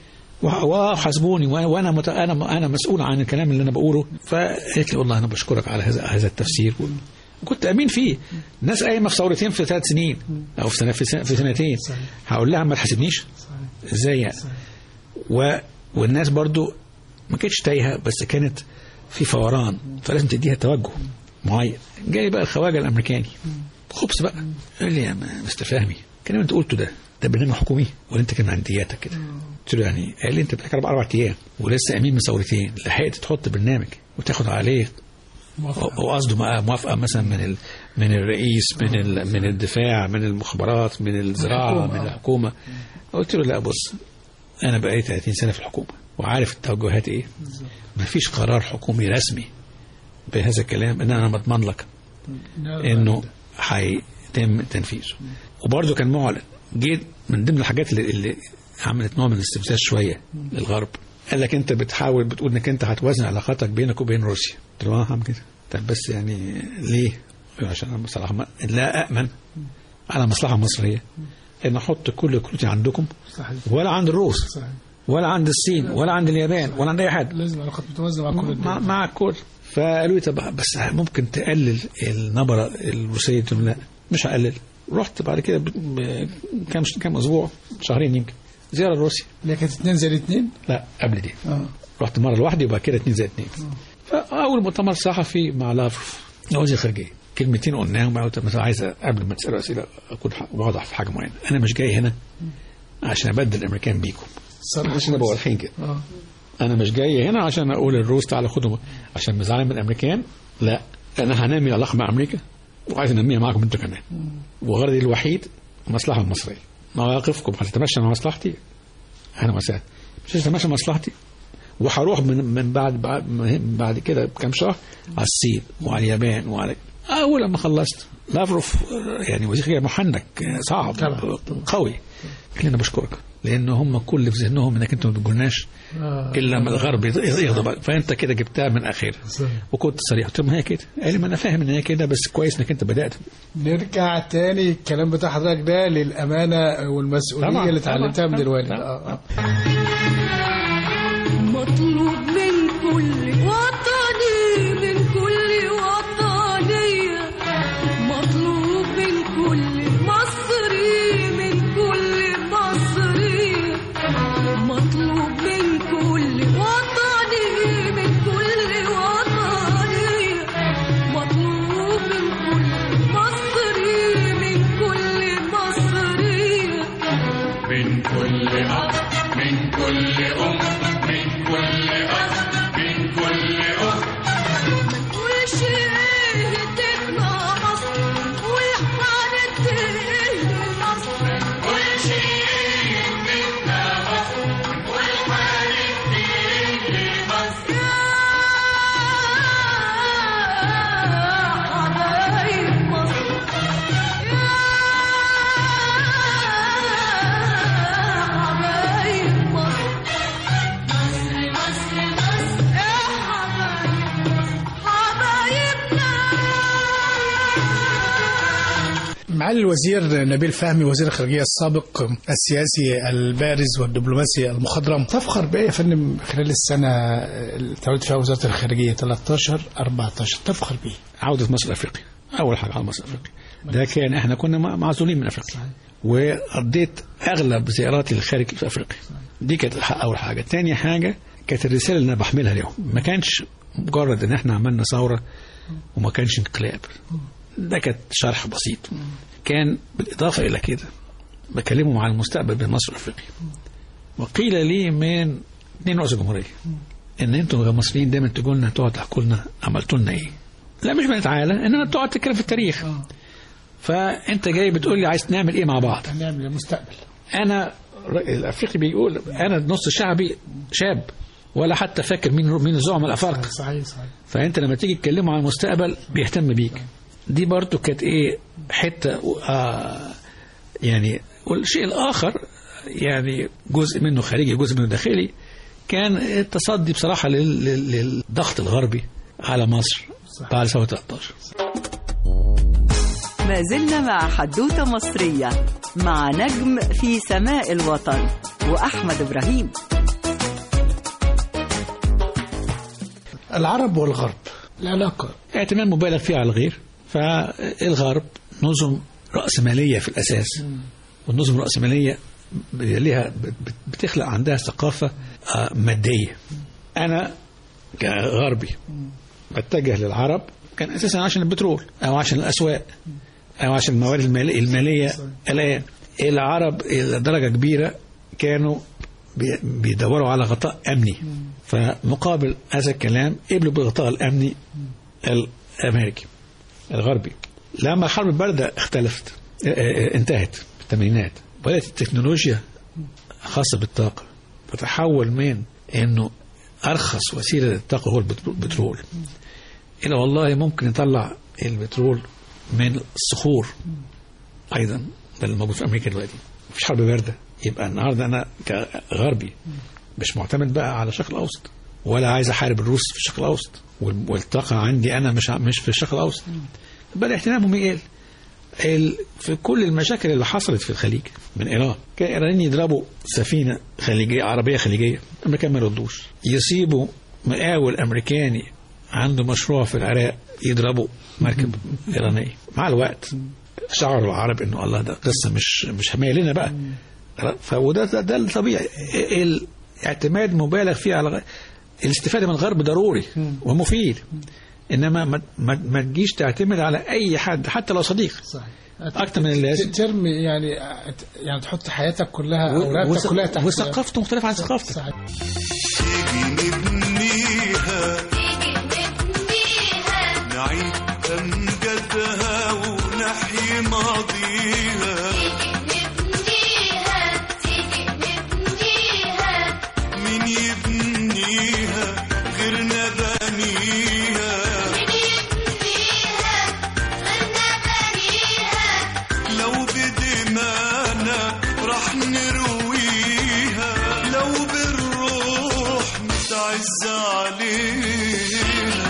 وحاسبوني وانا مت... انا انا مسؤول عن الكلام اللي انا بقوله. فقالت لي والله انا بشكرك على هذا هذا التفسير، وكنت امين فيه. الناس قايمه في ثورتين في ثلاث سنين او في سنه في, سنة في سنتين، هقول لها ما تحاسبنيش ازاي يعني؟ و... والناس برضو ما كانتش تايهه، بس كانت في فوران، فلازم تديها توجه معين. جاي بقى الخواجه الامريكاني خبص بقى، قال لي يا مستر فهمي الكلام انت قلته ده ده برنامج حكومي ولا انت كان عندياتك كده؟ قلت له يعني. قال لي انت بتحكي اربع اربع ايام ولسه امين من ثورتين، لحقت تحط برنامج وتاخد عليه وقصده بقى موافقه مثلا من ال... من الرئيس، من ال... من الدفاع، من المخابرات، من الزراعه، من الحكومه. قلت له لا بص انا بقالي ثلاثين سنه في الحكومه وعارف التوجهات ايه، ما فيش قرار حكومي رسمي بهذا الكلام ان انا مضمن لك انه هيتم تنفيذه. وبرضه كان معلن. جيت من ضمن الحاجات اللي, اللي عملت نوع من الاستفزاز شويه للغرب، قال لك انت بتحاول بتقول انك انت هتوازن علاقاتك بينك وبين روسيا. قلت له اه هعمل كده. طب بس يعني ليه؟ عشان انا بصراحه لا امن على مصلحه مصريه ان احط كل كلوتي عندكم ولا عند الروس ولا عند الصين ولا عند اليابان ولا عند اي حد، لازم علاقات متوازنه مع كل مع, مع الكل. فقالوا لي طب بس ممكن تقلل النبره الروسيه؟ قلت لا مش هقلل. رحت بعد كده كام كام اسبوع شهرين يمكن زياره لروسيا اللي كانت اثنين زائد اثنين. لا قبل دي اه رحت مره لوحدي وبعد كده اثنين زائد اثنين. فاول مؤتمر صحفي مع لافروف وزير الخارجيه، كلمتين قلناهم. مثلا عايز قبل ما تسالوا اسئله اكون واضح في حاجه معينه. انا مش جاي هنا عشان ابدل الامريكان بيكم، عشان ابقى واضحين كده. اه انا مش جاي هنا عشان اقول الروس تعالوا خدوا عشان مزعلان من الامريكان. لا انا هنمي العلاقه مع امريكا وعايز انميها معاكم انتوا كمان، وغرضي الوحيد المصلحه المصريه. مواقفكم هتتماشى مع مصلحتي انا وسهلا، مش هتتماشى مع مصلحتي وهروح من من بعد بعد, بعد كده بكام شهر على الصين وعلى اليابان وعلى. اول لما خلصت لافروف يعني وزير خارجيه محنك صعب قوي، قال لي انا بشكرك لان هم كل في ذهنهم انك انت ما بتقولناش الا لما الغرب يغضب، فانت كده جبتها من اخرها وكنت صريح. قلت لهم هي كده. قال لي ما انا فاهم ان هي كده بس كويس انك انت بدات. نرجع تاني الكلام بتاع حضرتك ده للامانه والمسؤوليه اللي اتعلمتها من الوالد. آه. مطلوب من كل وطني من كل وطنية مطلوب من كل مصري من كل مصري مطلوب من كل وطني من كل وطني مطلوب من كل مصري من كل مصري من كل أب من كل أم من كل أخ من كل أخت كل شيء تبقى مصر والحالة مصر كل شيء منا مصر والحالة تهدي مصر يا حبايب مصر يا حبايب مصر مصر مصر مصر يا حبايب حبايبنا. معالي الوزير نبيل فهمي وزير الخارجية السابق السياسي البارز والدبلوماسي المخضرم، تفخر بأي يا فندم خلال السنة اللي تولت فيها وزارة الخارجية ثلاثة عشر أربعة عشر تفخر بيه؟ عودة مصر أفريقيا أول حاجة على مصر أفريقيا. ده كان إحنا كنا معزولين من أفريقيا وقضيت أغلب زياراتي للخارج في أفريقيا. دي كانت أول حاجة. تاني حاجة كانت الرسالة اللي أنا بحملها لهم، ما كانش مجرد إن إحنا عملنا ثورة وما كانش انقلاب، ده كانت شرح بسيط. كان بالإضافة إلى كده بكلمهم عن المستقبل بين مصر وأفريقيا. وقيل لي من اثنين رؤساء جمهورية إن أنتم المصريين دايما تقولوا لنا تقعد تحكوا لنا عملتوا لنا إيه. لا مش بنتعالى، إنما تقعد تتكلم في التاريخ. فأنت جاي بتقول لي عايز نعمل إيه مع بعض؟ نعمل المستقبل. أنا الأفريقي بيقول أنا نص شعبي شاب ولا حتى فاكر مين مين الزعماء الأفارقة. صحيح صحيح. فأنت لما تيجي تكلموا عن المستقبل بيهتم بيك. دي برضو كانت إيه حتة آه يعني. والشيء الآخر يعني جزء منه خارجي جزء منه داخلي، كان التصدي بصراحة للضغط الغربي على مصر بعد ثورة ثلاثة عشر. ما زلنا مع حدوتة مصرية مع نجم في سماء الوطن وأحمد إبراهيم. العرب والغرب العلاقة اعتماد مبالغ فيه على الغير. فالغرب نظم رأسمالية في الأساس، والنظم الرأسمالية لها بتخلق عندها ثقافة مادية. أنا كغربي بتجه للعرب كان أساسا عشان البترول أو عشان الأسواق أو عشان الموارد المالية. الآن العرب إلى درجة كبيرة كانوا بيدوروا على غطاء أمني، فمقابل هذا الكلام قبلوا بالغطاء الأمني الأمريكي الغربي. لما الحرب الباردة اختلفت انتهت في الثمانينات، بدأت التكنولوجيا خاصة بالطاقة فتحول من أنه أرخص وسيلة للطاقة هو البترول إلى والله ممكن يطلع البترول من الصخور أيضا. ده اللي موجود في أمريكا دلوقتي. مفيش حرب باردة. يبقى النهاردة أنا كغربي مش معتمد بقى على الشرق الأوسط ولا عايز أحارب الروس في الشرق الأوسط، والطاقة عندي أنا مش مش في الشرق الأوسط. بل اهتمامهم يقل في كل المشاكل اللي حصلت في الخليج. من إيران كان إيرانيين يضربوا سفينة خليجية عربية خليجية، الأمريكان ما يردوش. يصيبوا مقاول أمريكاني عنده مشروع في العراق يضربوا مركب إيرانية. مع الوقت شعر العرب إنه الله ده قصة مش مش حماية لنا بقى. فوده ده, ده الطبيعي. الاعتماد مبالغ فيه على الاستفادة من الغرب ضروري ومفيد، إنما ما, ما, ما تجيش تعتمد على أي حد حتى لو صديق. صحيح. أكتر من اللازم. ترمي يعني يعني تحط حياتك كلها أو راتك كلها تحت وثقافته مختلفة عن ثقافتك. تيجي نبنيها نعيد أمجادها ونحيي ماضيها. مين يبنيها غيرنا بنيها؟ لو بدمانا راح نرويها، لو بالروح نتعز عليها.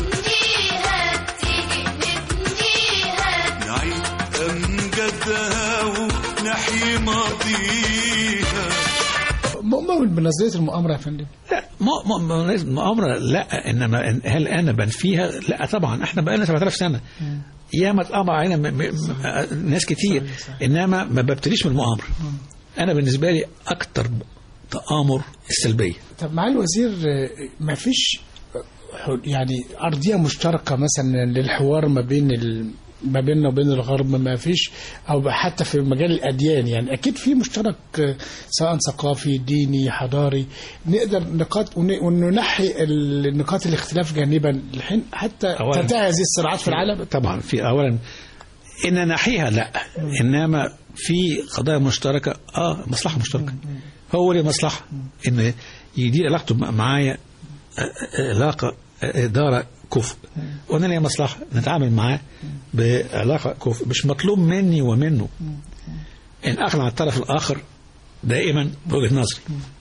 نعيد أمجادها ونحيي ماضيها. مؤمن بنظرية المؤامرة يا فندم؟ لا مؤامرة لا، إنما هل أنا بنفيها؟ لا طبعا، إحنا بقالنا سبعة آلاف سنة ياما اتقطع علينا م... م... ناس كتير، إنما ما ببتديش من المؤامرة. أنا بالنسبة لي أكتر تآمر السلبية. طب مع الوزير ما فيش يعني أرضية مشتركة مثلا للحوار ما بين ال... ما بيننا وبين الغرب؟ ما فيش، او حتى في مجال الاديان يعني اكيد في مشترك سواء ثقافي ديني حضاري، نقدر نقاط وننحي النقاط الاختلاف جانبا الحين حتى تنتهي هذه الصراعات في العالم. طبعا في اولا ان نحيها لا، انما في قضايا مشتركه اه مصلحه مشتركه. هو ليه مصلحه ان يدير علاقته معايا علاقه اداره كفء، وانا لي مصلحه نتعامل معاه بعلاقه كفء. مش مطلوب مني ومنه ان اقنع الطرف الاخر دائما بوجهه نظري.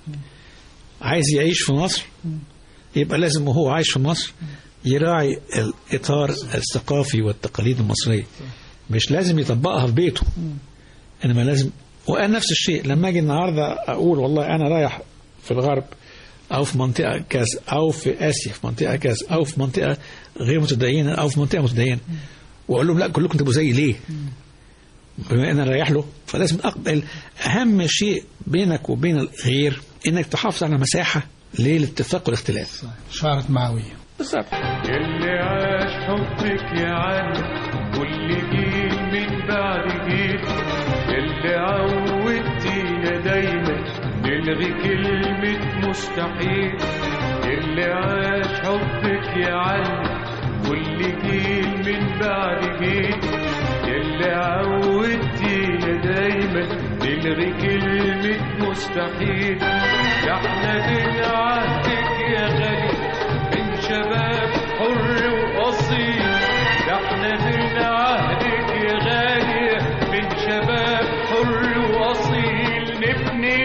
عايز يعيش في مصر يبقى لازم وهو عايش في مصر يراعي الاطار الثقافي والتقاليد المصريه، مش لازم يطبقها في بيته، انما لازم. وانا نفس الشيء لما اجي النهارده اقول والله انا رايح في الغرب أو في منطقة كذا أو في آسيا في منطقة كذا أو في منطقة غير متدينة أو في منطقة متدينة، وأقول لهم لا كلكم تبقوا زي ليه؟ بما أن أنا رايح له فلازم أقبل. أهم شيء بينك وبين الغير إنك تحافظ على مساحة للاتفاق والاختلاف. شعرة معوية بالظبط. اللي عاش حبك يا عالم كل جيل من بعد جيل، اللي عودتينا دايما نلغي كلمة مستحيل، اللي عاش حبك يا علم كل جيل من بعد جيل، اللي عودتينا دايما نلغي كلمة مستحيل. ده احنا من عهدك يا غالي من شباب حر وأصيل، ده احنا من عهدك يا غالي من شباب حر وأصيل، نبني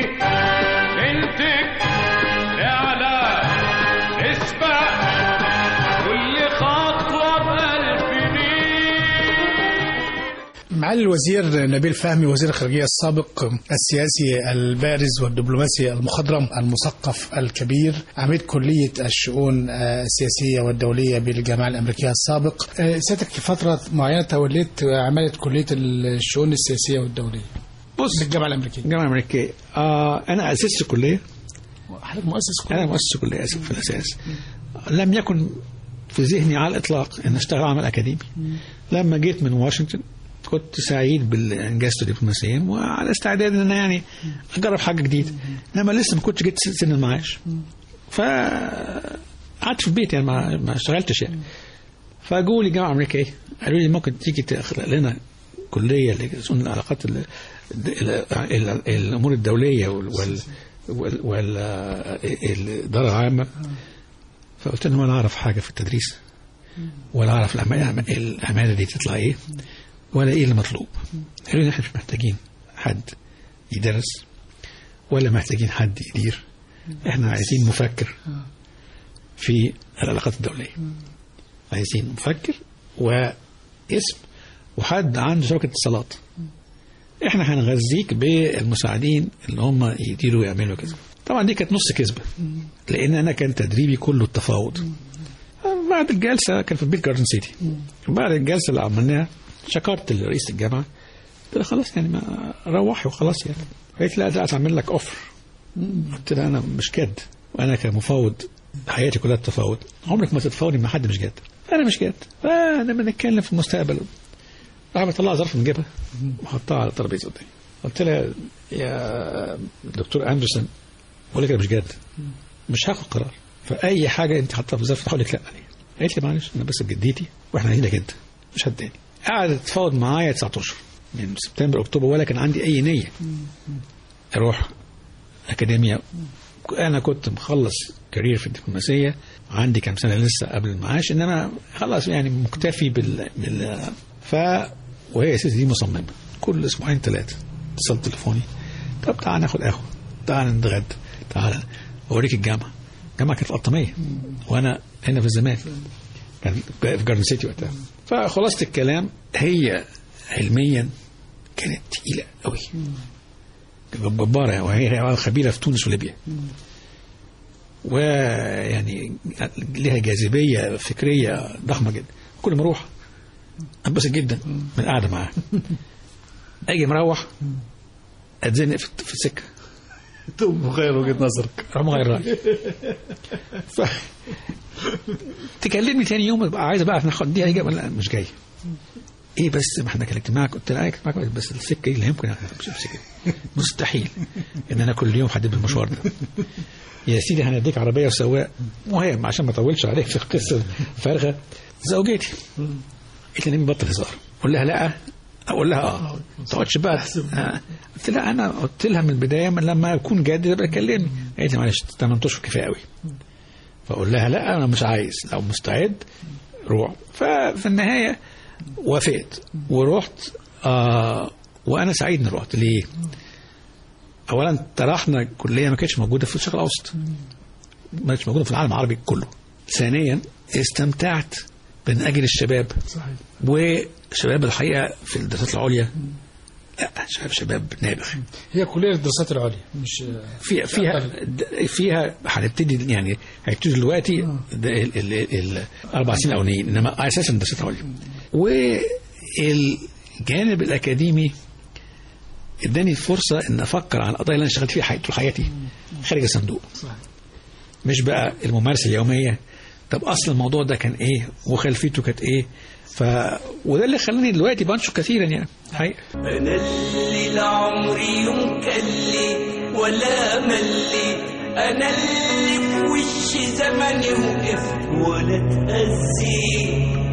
بنتك اعلى اسبق كل خطوة بألف ميل. معالي الوزير نبيل فهمي وزير الخارجية السابق، السياسي البارز والدبلوماسي المخضرم المثقف الكبير، عميد كلية الشؤون السياسية والدولية بالجامعة الأمريكية السابق، سيادتك في فترة معينة توليت عملية كلية الشؤون السياسية والدولية بص بالجامعة الأمريكية. الجامعة الأمريكية آه أنا أسست كلية. حضرتك مؤسس كلية؟ أنا مؤسس كلية أسف في الأساس. لم يكن في ذهني على الإطلاق أن أشتغل عمل أكاديمي. لما جيت من واشنطن كنت سعيد بالإنجاز الدبلوماسيين وعلى استعداد أن أنا يعني أجرب حاجة جديدة، إنما لسه ما كنتش جيت سن المعاش، فقعدت في البيت يعني ما ما اشتغلتش يعني. فجوا لي الجامعة الأمريكية قالوا لي ممكن تيجي تخلق لنا كلية لشؤون العلاقات الأمور الدولية وال والإدارة العامة. فقلت لهم أنا أعرف حاجة في التدريس ولا أعرف العمالة دي تطلع إيه ولا إيه اللي مطلوب. قالوا لي إحنا مش محتاجين حد يدرس ولا محتاجين حد يدير، إحنا عايزين مفكر في العلاقات الدولية، عايزين مفكر واسم وحد عنده شبكة اتصالات، احنا هنغذيك بالمساعدين اللي هم يديروا ويعملوا كذا. طبعا دي كانت نص كذبه لان انا كان تدريبي كله التفاوض. بعد الجلسه كان في بيت جاردن سيتي، بعد الجلسه اللي عملناها شكرت لرئيس الجامعه قلت له خلاص يعني ما روحي وخلاص يعني. قالت لا ده هتعمل لك اوفر. قلت لها انا مش جاد، وانا كمفاوض حياتي كلها التفاوض، عمرك ما تتفاوضي مع حد مش جاد. انا مش جاد، فانا بنتكلم في المستقبل. راح بطلع ظرف من جيبها وحطها على الترابيزه قدامي. قلت لها يا دكتور اندرسون بقول لك انا مش جاد، مش هاخد قرار فاي حاجه انت حطها في ظرف هقول لك لا عليها. قالت لي معلش انا بس بجديتي واحنا هنا جد مش حد تاني. قعدت تتفاوض معايا تسعة اشهر من سبتمبر اكتوبر ولا كان عندي اي نيه اروح اكاديميه. انا كنت مخلص كارير في الدبلوماسيه، عندي كام سنه لسه قبل المعاش، انما خلاص يعني مكتفي بال, بال... ف وهي يا ستي دي مصممه كل اسبوعين ثلاثه اتصال تليفوني، طب تعال ناخد قهوه، تعال نتغدى، تعال اوريك الجامعه. الجامعه كانت في القطاميه وانا هنا في الزمالك، كان في جاردن سيتي وقتها. فخلاصه الكلام هي علميا كانت تقيله قوي، جباره، وهي خبيره في تونس وليبيا. ويعني لها جاذبيه فكريه ضخمه جدا. كل ما اروح انبسط جدا من القعده معاها. اجي مروح اتزنق في السكه تقوم مغير وجهه نظرك، راح مغير رايي. ف... تكلمني تاني يوم بقى عايز بقى ناخد دي، هيجي ولا مش جاي؟ ايه بس ما احنا كلمت معاك، قلت لها كلمت معاك بس السكه دي اللي يمكن امشي في السكه، مستحيل ان انا كل يوم حد بالمشوار ده. يا سيدي هنديك عربيه وسواق مهم عشان ما اطولش عليك في القصه فارغه. زوجتي قلت لي بطل هزار، اقول لها لا، اقول لها اه ما تقعدش بقى. آه. قلت لها انا قلت لها من البدايه من لما اكون جاد يبقى كلمني. قالت لي معلش ثمانية اشهر كفايه قوي. فاقول لها لا انا مش عايز، لو مستعد روح. ففي النهايه وافقت ورحت. آه وانا سعيد اني رحت. ليه؟ اولا طرحنا كليه ما كانتش موجوده في الشرق الاوسط، ما كانتش موجوده في العالم العربي كله. ثانيا استمتعت من اجل الشباب. صحيح. وشباب الحقيقه في الدراسات العليا لا شباب شباب نابغ. هي كليه الدراسات العليا مش فيها فيها فيها هنبتدي يعني هيبتدي دلوقتي الاربع سنين الاولانيين، انما اساسا الدراسات العليا. والجانب الاكاديمي اداني الفرصه ان افكر عن القضايا اللي انا اشتغلت فيها طول حياتي خارج الصندوق. مش بقى الممارسه اليوميه، طب اصل الموضوع ده كان ايه وخلفيته كانت ايه. ف وده اللي خلاني دلوقتي بنشر كثيرا يعني حقيقة. انا اللي لعمري يوم كلي ولا ملي، انا اللي في وش زمني وقفت ولا اتأذي،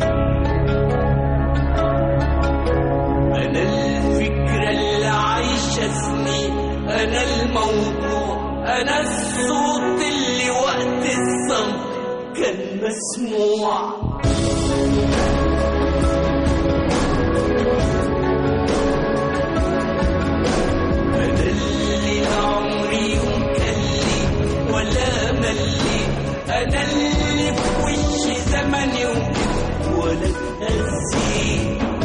انا الفكرة اللي عايشة سنين، انا الموضوع، انا الصوت اللي وقت الصمت كان مسموع. أنا اللي لعمري يوم كلي ولا ملي، أنا اللي في وش زمني ولا اتأذي،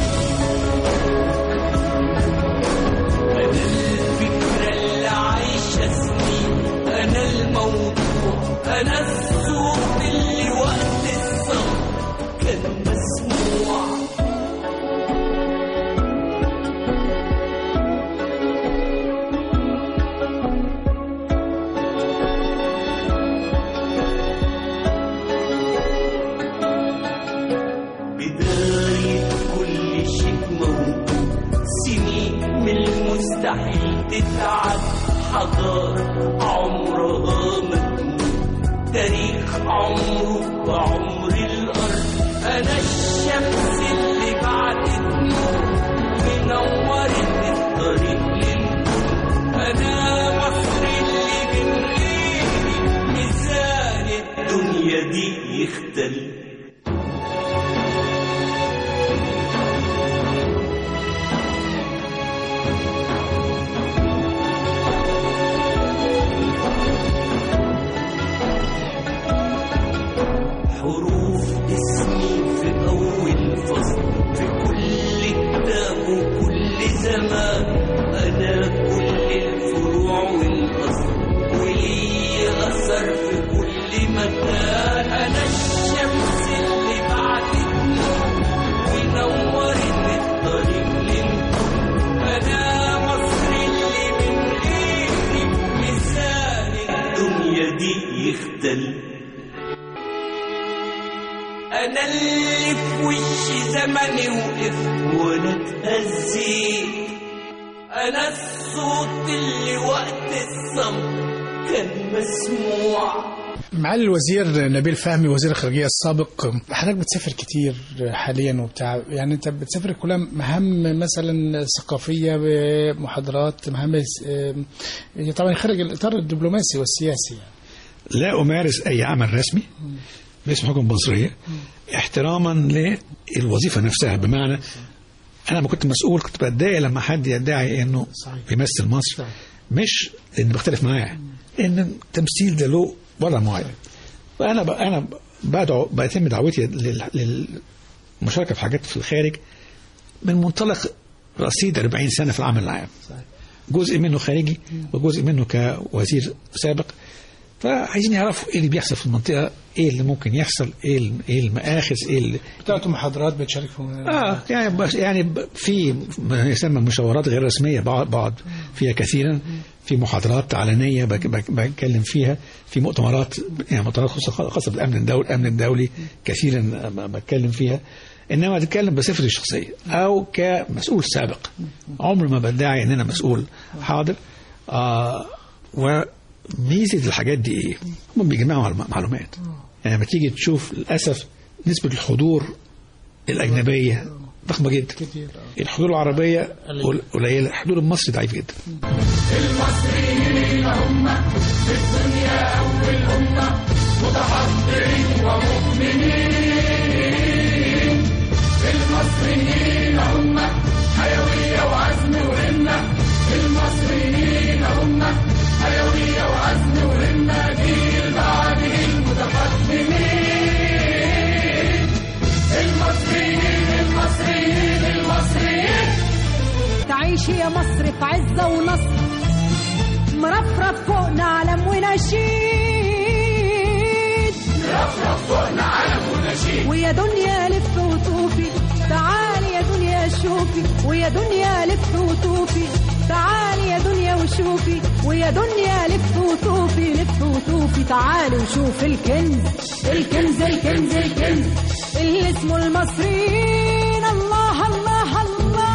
أنا الفكرة اللي عايشة سنين، أنا الموضوع، أنا الصوت اللي وقت الصوت كان مسموع. بداية كل شيء موجود، سنين من المستحيل تتعب، حضارة عمرها مجنون، تاريخ عمره وعمر الأرض، أنا الشمس اللي بعتت نور ونورت الطريق للكون، أنا مصر اللي من غيري ميزان الدنيا دي يختل. حروف اسمي في أول فصل في كل كتاب وكل زمان، أنا كل الفروع والأصل ولي أثر في كل مكان، أنا الشمس اللي بعتت نور ونورت الطريق للكون، أنا مصر اللي من غيري ميزان الدنيا دي يختل، أنا اللي في وش زمني وقفت ولا اتأذي، أنا الصوت اللي وقت الصمت كان مسموع. معالي الوزير نبيل فهمي وزير الخارجية السابق، حضرتك بتسافر كتير حاليا وبتاع، يعني انت بتسافر كلها مهام مثلا ثقافية بمحاضرات، مهام طبعا خارج الإطار الدبلوماسي والسياسي يعني. لا أمارس أي عمل رسمي باسم حكومة مصرية احتراما للوظيفة نفسها، بمعنى أنا ما كنت مسؤول كنت بتضايق لما حد يدعي إنه بيمثل مصر، مش إن بختلف معاه، إن التمثيل ده له وضع معين. فأنا ب... أنا بدعو بيتم دعوتي للمشاركة في حاجات في الخارج من منطلق رصيد أربعين سنة في العمل العام، جزء منه خارجي وجزء منه كوزير سابق فعايزين يعرفوا ايه اللي بيحصل في المنطقه، ايه اللي ممكن يحصل، ايه ال- ايه المآخذ، ايه اللي بتاعتوا محاضرات بتشاركوا؟ اه يعني بس يعني ب- في ما يسمى مشاورات غير رسميه بقعد بقعد فيها كثيرا، في محاضرات علنيه بك- بك- بتكلم فيها، في مؤتمرات يعني مؤتمرات خاصه خاصه بالامن الدولي الامن الدولي كثيرا ب- بتكلم فيها. انما اتكلم بصفتي الشخصيه او كمسؤول سابق، عمري ما بدعي ان انا مسؤول حاضر. آه وميزه الحاجات دي ايه؟ هم بيجمعوا معلوم- معلومات. يعني لما تيجي تشوف للاسف نسبه الحضور الاجنبيه ضخمه جدا، كتير. الحضور العربيه قل- قليله، الحضور المصري ضعيف جدا. المصريين هم في الدنيا أول أمة متحضرين ومؤمنين. المصريين هم حيوية وعزم وهمة. المصريين هم حيوية وعزم وهمة. جيل بعده المتقدمين. المصريين المصريين المصريين. تعيشي يا مصر في عزة ونصر، مرفرف فوقنا علم ونشيد. مرفرف فوقنا علم ونشيد. ويا دنيا لف وطوفي، تعالي يا دنيا شوفي. ويا دنيا لف وطوفي، تعالي يا دنيا وشوفي. ويا دنيا لف وطوفي، لف وطوفي، تعالي وشوف الكنز الكنز الكنز الكنز اللي اسمه المصريين. الله الله الله.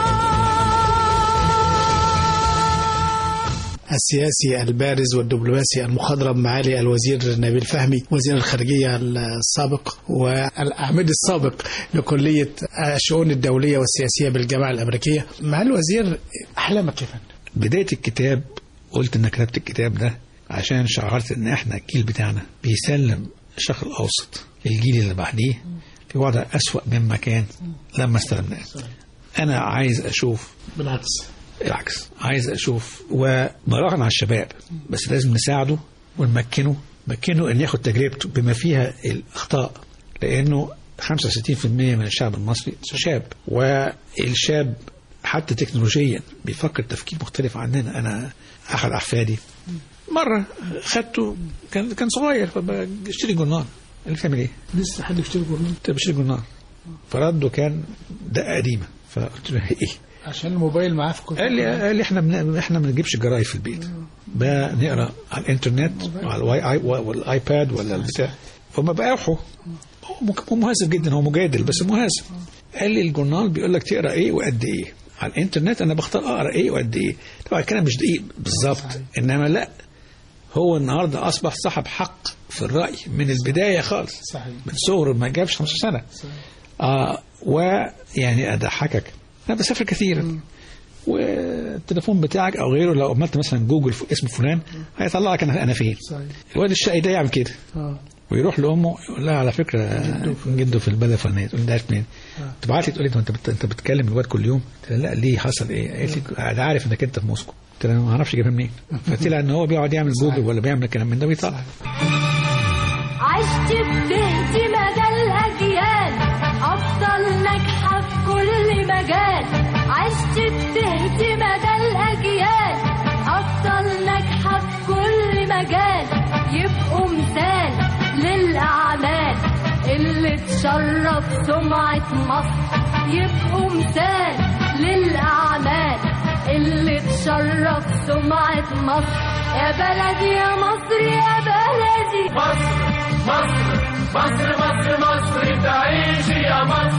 السياسي البارز والدبلوماسي المخضرم معالي الوزير نبيل فهمي وزير الخارجية السابق والعميد السابق لكلية الشؤون الدولية والسياسية بالجامعة الأمريكية. معالي الوزير، أحلامك كيف؟ بدايه الكتاب قلت ان كتبت الكتاب ده عشان شعرت ان احنا الجيل بتاعنا بيسلم الشرق الاوسط الجيل اللي بعديه في وضع اسوأ مما كان لما استلمناه. انا عايز اشوف بالعكس العكس، عايز اشوف وبراهن على الشباب، بس لازم نساعده ونمكنه مكنه ان ياخد تجربته بما فيها الاخطاء، لانه خمسة وستين بالمئة من الشعب المصري شاب، والشاب حتى تكنولوجيا بيفكر تفكير مختلف عننا. انا احد احفادي مره خدته كان كان صغير فبشتري جورنال، قال لي تعمل ايه؟ لسه حد يشتري جورنال؟ قلت له بشتري جورنال، فرده كان دقه قديمه، فقلت له ايه؟ عشان الموبايل معاه في كل قال لي قال لي احنا من احنا ما بنجيبش جرايد في البيت، بنقرا على الانترنت وعلى الواي اي والايباد ولا البتاع. فما بقاحوا هو مهذب جدا، هو مجادل بس مهذب. قال لي الجورنال بيقول لك تقرا ايه وقد ايه، على الانترنت انا بختار اقرا ايه وقد ايه. طبعا الكلام مش دقيق بالظبط، انما لا، هو النهارده اصبح صاحب حق في الراي من البدايه خالص، صحيح. من صغره ما جابش خمسة سنه. صحيح. اه ويعني اضحكك، انا بسافر كثيرا والتليفون بتاعك او غيره لو عملت مثلا جوجل اسم فلان هيطلع لك انا انا فين. صحيح. الواد الشقي ده يعمل كده اه ويروح لامه يقول لها على فكره جده في البلد الفلانيه، تقول لي ده عارف منين؟ تبعت لي تقول لي انت بت- انت بتكلم الواد كل يوم؟ قلت لها لا ليه، حصل ايه؟ قالت لي انا عارف انك انت في موسكو. قلت لها ما اعرفش جايبها منين. فطلع ان هو بيقعد يعمل جوجل ولا بيعمل الكلام من ده بيطلع. عشت بتهدي مدى الأجيال، أفضل ناجحة في كل مجال. عشت بتهدي مدى الأجيال، أفضل ناجحة في كل مجال. يبقوا مثال للأعمال اللي تشرف سمعة مصر. يبقوا مثال للأعمال اللي تشرف سمعة مصر. يا بلدي يا مصر يا بلدي. مصر مصر مصر مصر مصر تعيش يا مصر.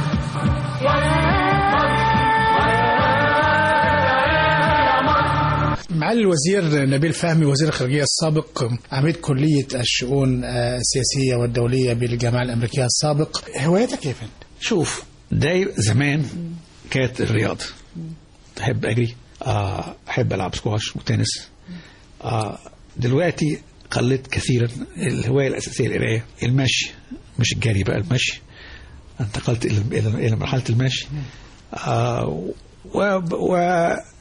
معالي الوزير نبيل فهمي وزير الخارجية السابق عميد كلية الشؤون السياسية والدولية بالجامعة الأمريكية السابق، هوايتك كيف انت؟ شوف ده زمان كانت الرياضة، أحب أجري، آه، أحب ألعب سكواش وتنس. آه، دلوقتي قلت كثيرا الهواية الأساسية القراية، المشي، مش الجري بقى، المشي. انتقلت إلى إلى إلى مرحلة المشي. آه،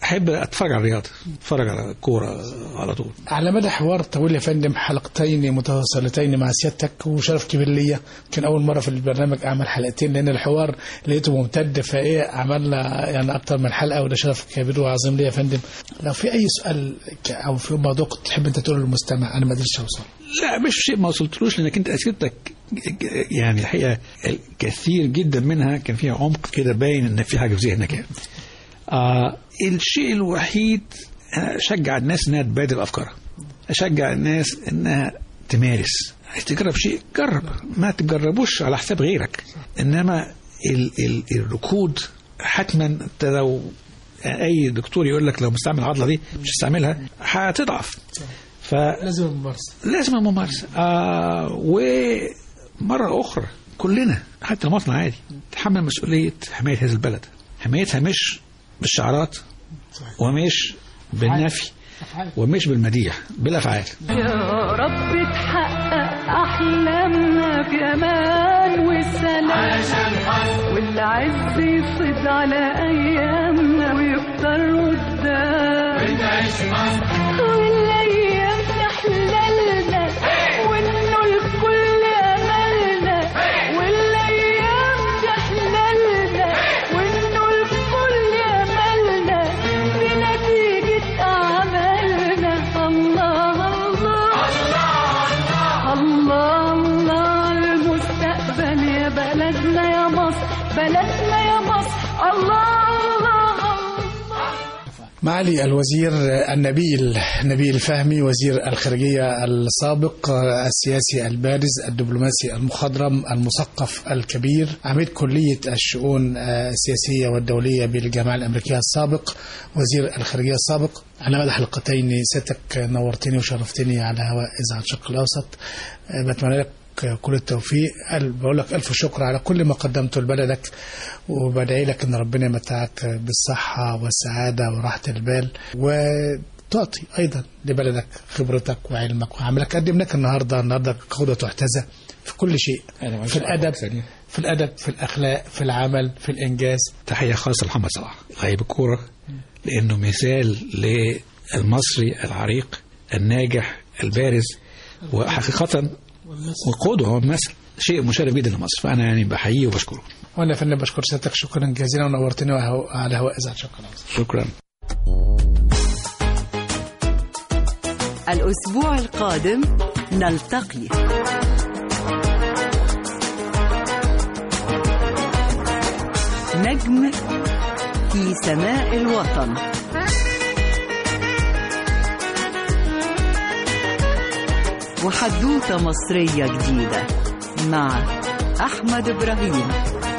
احب اتفرج على الرياضه، اتفرج على الكوره على طول. على مدى حوار طويل يا فندم، حلقتين متواصلتين مع سيادتك، وشرف كبير ليا. كان اول مره في البرنامج اعمل حلقتين لان الحوار لقيته ممتد، فايه عملنا يعني اكتر من حلقه، وده شرف كبير وعظيم ليا يا فندم. لو في اي سؤال او في موضوع كنت تحب انت تقوله للمستمع انا ما قدرتش اوصل. لا مش شيء ما وصلتلوش، لانك انت اسئلتك يعني الحقيقه كثير جدا منها كان فيها عمق كده، باين ان في حاجه في ذهنك يعني. آه الشيء الوحيد اشجع الناس انها تبادل افكارها، اشجع الناس انها تمارس. عايز تجرب شيء جرب، ما تجربوش على حساب غيرك. انما ال ال الركود حتما انت لو اي دكتور يقول لك لو مستعمل العضله دي مش هتستعملها هتضعف. فلازم الممارسه، لازم الممارسه. آه ومره اخرى كلنا حتى المواطن العادي تحمل مسؤوليه حمايه هذه البلد. حمايتها مش بالشعارات ومش بالنفي ومش بالمديح، بالافعال. يا رب تحقق احلامنا في امان وسلام، والعز يفيض على ايامنا ويكتر قدام، ونعيش مصر والايام تحللنا وانه الكل املنا، والايام تحللنا وانه الكل املنا بنتيجه اعمالنا. الله الله الله الله الله المستقبل يا بلدنا يا مصر، بلدنا يا مصر. الله معالي الوزير النبيل نبيل فهمي، وزير الخارجية السابق، السياسي البارز، الدبلوماسي المخضرم، المثقف الكبير، عميد كلية الشؤون السياسية والدولية بالجامعة الأمريكية السابق، وزير الخارجية السابق. على مدى حلقتين سيادتك نورتني وشرفتني على هواء إذاعة الشرق الأوسط. بتمنى لك كل التوفيق. بقول لك ألف شكر على كل ما قدمته لبلدك، وبدعي لك أن ربنا يمتعك بالصحة والسعادة وراحة البال، وتعطي أيضا لبلدك خبرتك وعلمك وعملك. قدم لك النهاردة النهاردة قدوة تحتذى في كل شيء، في الأدب في الأدب في الأخلاق في العمل في الإنجاز. تحية خاصة لمحمد صلاح لعيب الكورة، لأنه مثال للمصري العريق الناجح البارز، وحقيقة وقوده هو مثل شيء مشرف جدا لمصر. فأنا يعني بحييه وبشكره. وأنا فنان بشكر سيادتك شكرا جزيلا، ونورتني على هواء إذاعة الشرق الأوسط. شكرا. الأسبوع القادم نلتقي. نجم في سماء الوطن. وحدوتة مصرية جديدة مع أحمد إبراهيم.